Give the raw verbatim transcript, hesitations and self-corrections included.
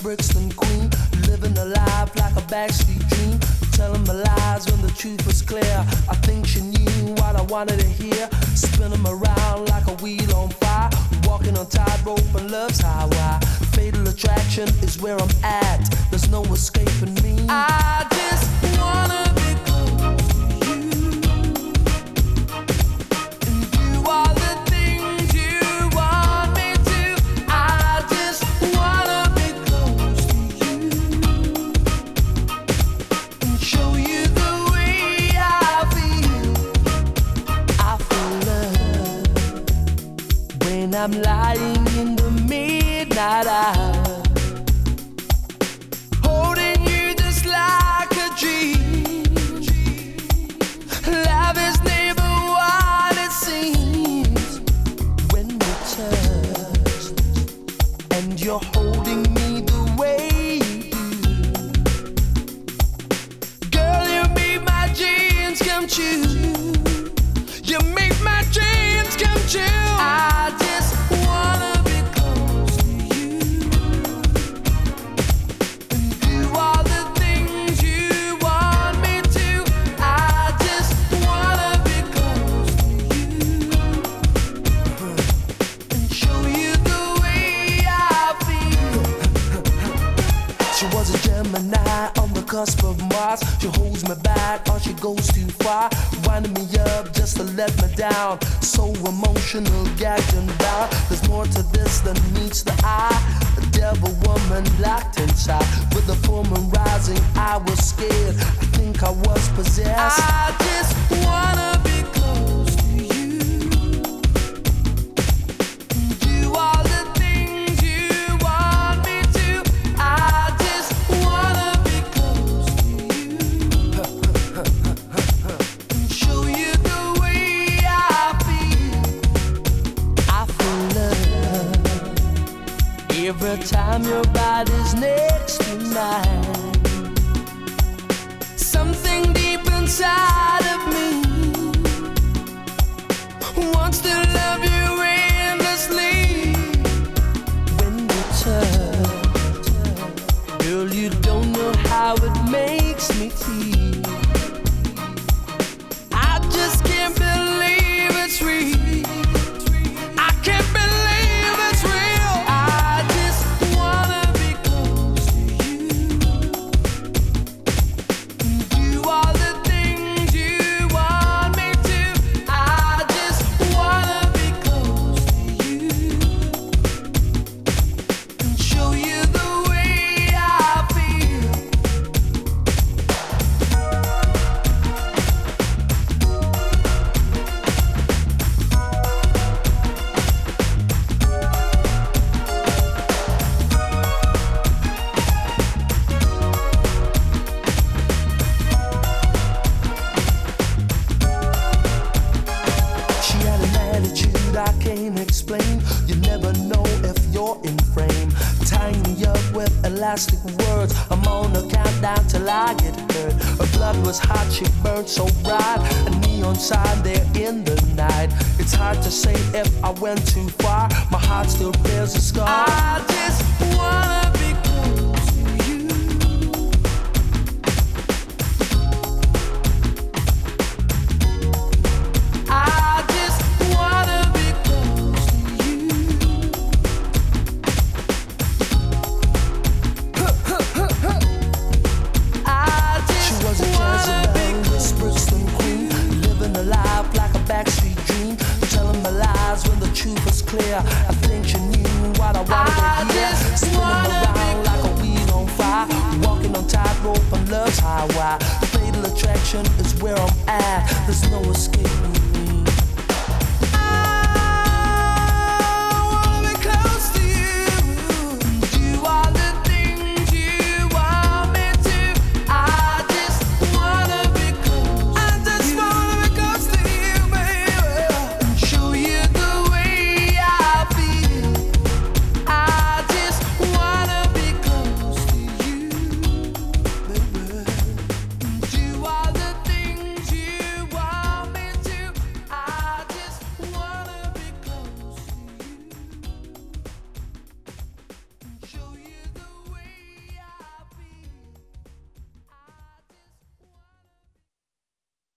Brixton queen, living a life like a backstreet dream, telling my lies when the truth was clear. I think she knew what I wanted to hear, spinning around like a wheel on fire, walking on tightrope and love's highway. Fatal attraction is where I'm at, there's no escaping me. I just wanna be close to you and do all the things you want me to. I just wanna be close to you and show you the way I feel. I feel love when I'm lying in the midnight hour, holding you just like a dream. Love is never what it seems when we touch, and you're holding me the way you do. Girl, you make my dreams come true. You make my dreams come true. I just wanna be close to you and do all the things you want me to. I just wanna be close to you and show you the way I feel. She was a Gemini on the cusp of Mars. She holds me back or she goes too far, winding me up just to let me down. So emotional, gagged and bound. There's more to this than meets the eye. A devil woman locked inside. With the full moon rising, I was scared. I think I was possessed. I just wanna be close to you and do all the things you want me to. I just wanna be close to you and show you the way I feel. I feel love every time your body's next to mine. Something deep inside of me wants to love you endlessly. When we touch, girl, you don't know how it makes me feel. I just can't believe it's real. I can't believe it's real. I just wanna be close to you and do all the things you want me to. I just wanna be close to you and show you the way I feel. She had an attitude I can't explain. You never know if you're in frame. Tying me up with elastic words. I'm on a countdown till I get hurt. Her blood was hot, she burned so bright. A neon sign there in the night. It's hard to say if I went too far. My heart still bears a scar. I just wanna be close to you. I just wanna be close to you. I just she was a Jezebel, Miss Brixton queen, living a life like a backstreet dream, telling my lies when the truth was clear. I think she knew what I wanted I to hear, just spinning wanna around like a wheel on fire, walking on tightrope on love's highway. Fatal attraction is where I'm at, there's no escaping me.